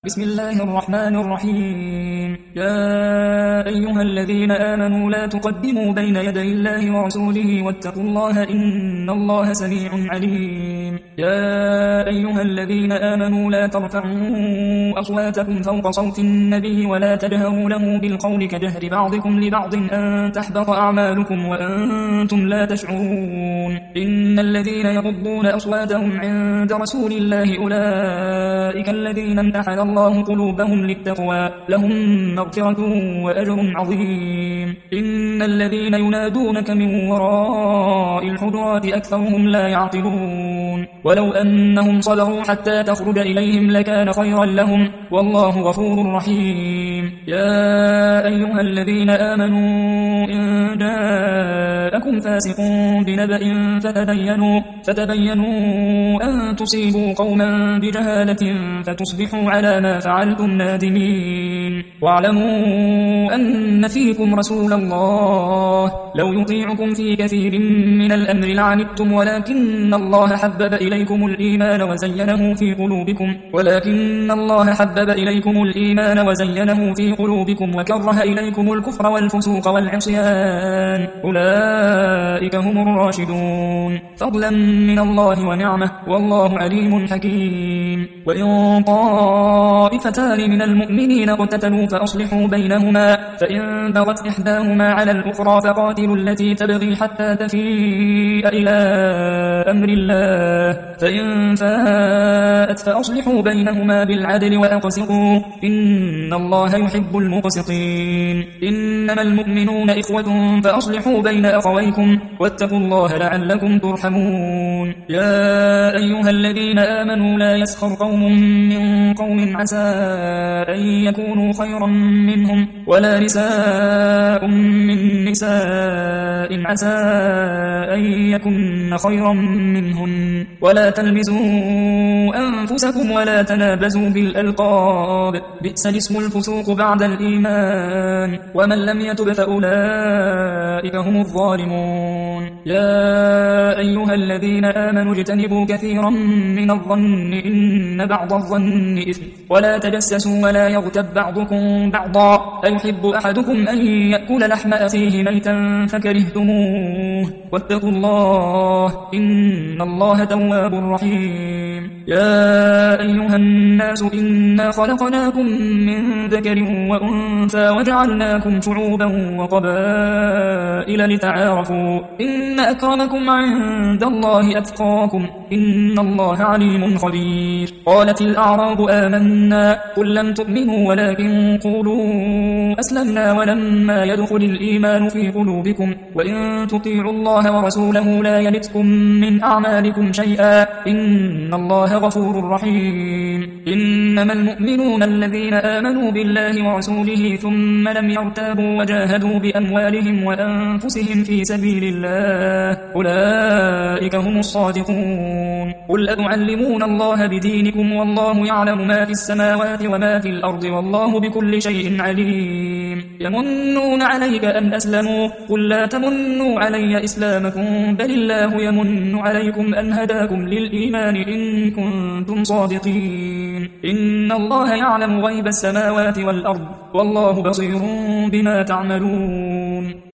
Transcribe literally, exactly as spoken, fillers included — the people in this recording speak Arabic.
بسم الله الرحمن الرحيم. يا أيها الذين آمنوا لا تقدموا بين يدي الله ورسوله واتقوا الله إن الله سميع عليم. يا أيها الذين آمنوا لا ترفعوا أصواتكم فوق صوت النبي ولا تجهروا له بالقول كجهر بعضكم لبعض أن تحبط أعمالكم وأنتم لا تشعرون. إن الذين يغضون أصواتهم عند رسول الله أولئك الذين امتحن الله قلوبهم للتقوى لهم مغفرة وأجر عظيم. إن الذين ينادونك من وراء الحجرات أكثرهم لا يعقلون. ولو أنهم صبروا حتى تخرج إليهم لكان خيرا لهم والله غفور رحيم. يا أيها الذين آمنوا إن جاءكم فاسق بنبأ فتبينوا, فتبينوا أن تصيبوا قوما بجهالة فتصبحوا على ما فعلتم نادمين. واعلموا أن فيكم رسول الله لو يطيعكم في كثير من الأمر لعنتم ولكن الله حبب إليكم الإيمان وزينه في قلوبكم ولكن الله حبب إليكم الإيمان وزينه في قلوبكم وكره إليكم الكفر والفسوق والعصيان أولئك هم الراشدون فضلا من الله ونعمه والله عليم حكيم. وإن طائفتان من المؤمنين اقتتلوا فأصلحوا بينهما فإن بغت إحداهما على الأخرى فقاتلوا التي تبغي حتى تفيء إلى أمر الله فإن فاءت فأصلحوا بينهما بالعدل وأقسطوا إن الله يحب المقسطين. إنما المؤمنون إخوة فأصلحوا بين أخويكم واتقوا الله لعلكم ترحمون. يا أيها الذين آمنوا لا يسخر قوم من قوم عسى أن يكونوا خيرا منهم ولا نساء من نساء عسى أن يكن خيرا منهن ولا تلمزوا أنفسكم ولا تنابزوا بالألقاب بئس الاسم الفسوق بعد الإيمان ومن لم يتب فأولئك هم الظالمون. يا أيها الذين آمنوا اجتنبوا كثيرا من الظن إن بعض الظن إثم ولا تجسسوا ولا يغتب بعضكم بعضا أيحب أحدكم أن يأكل لحم أخيه ميتا فكرهتموه واتقوا الله إن الله تواب رحيم. يا أيها الناس إنا خلقناكم من ذكر وأنثى وجعلناكم شعوبا وقبائل لتعارفوا إن أكرمكم عند الله أتقاكم إن الله عليم خبير. قالت الأعراب آمنا قل لم تؤمنوا ولكن قولوا أسلمنا ولما يدخل الإيمان في قلوبكم وإن تطيعوا الله ورسوله لا يلتكم من أعمالكم شيئا إن الله غفور رحيم. إنما المؤمنون الذين آمنوا بالله ورسوله ثم لم يرتابوا وجاهدوا بأموالهم وأنفسهم في سبيل الله أولئك هم الصادقون. قل أتعلمون الله بدينكم والله يعلم ما في السماوات وما في الأرض والله بكل شيء عليم. يمنون عليك أن أسلموا قل لا تمنوا علي إسلامكم بل الله يمن عليكم أن هداكم للإيمان إن كنتم صادقين. إن الله يعلم غيب السماوات والأرض والله بصير بما تعملون.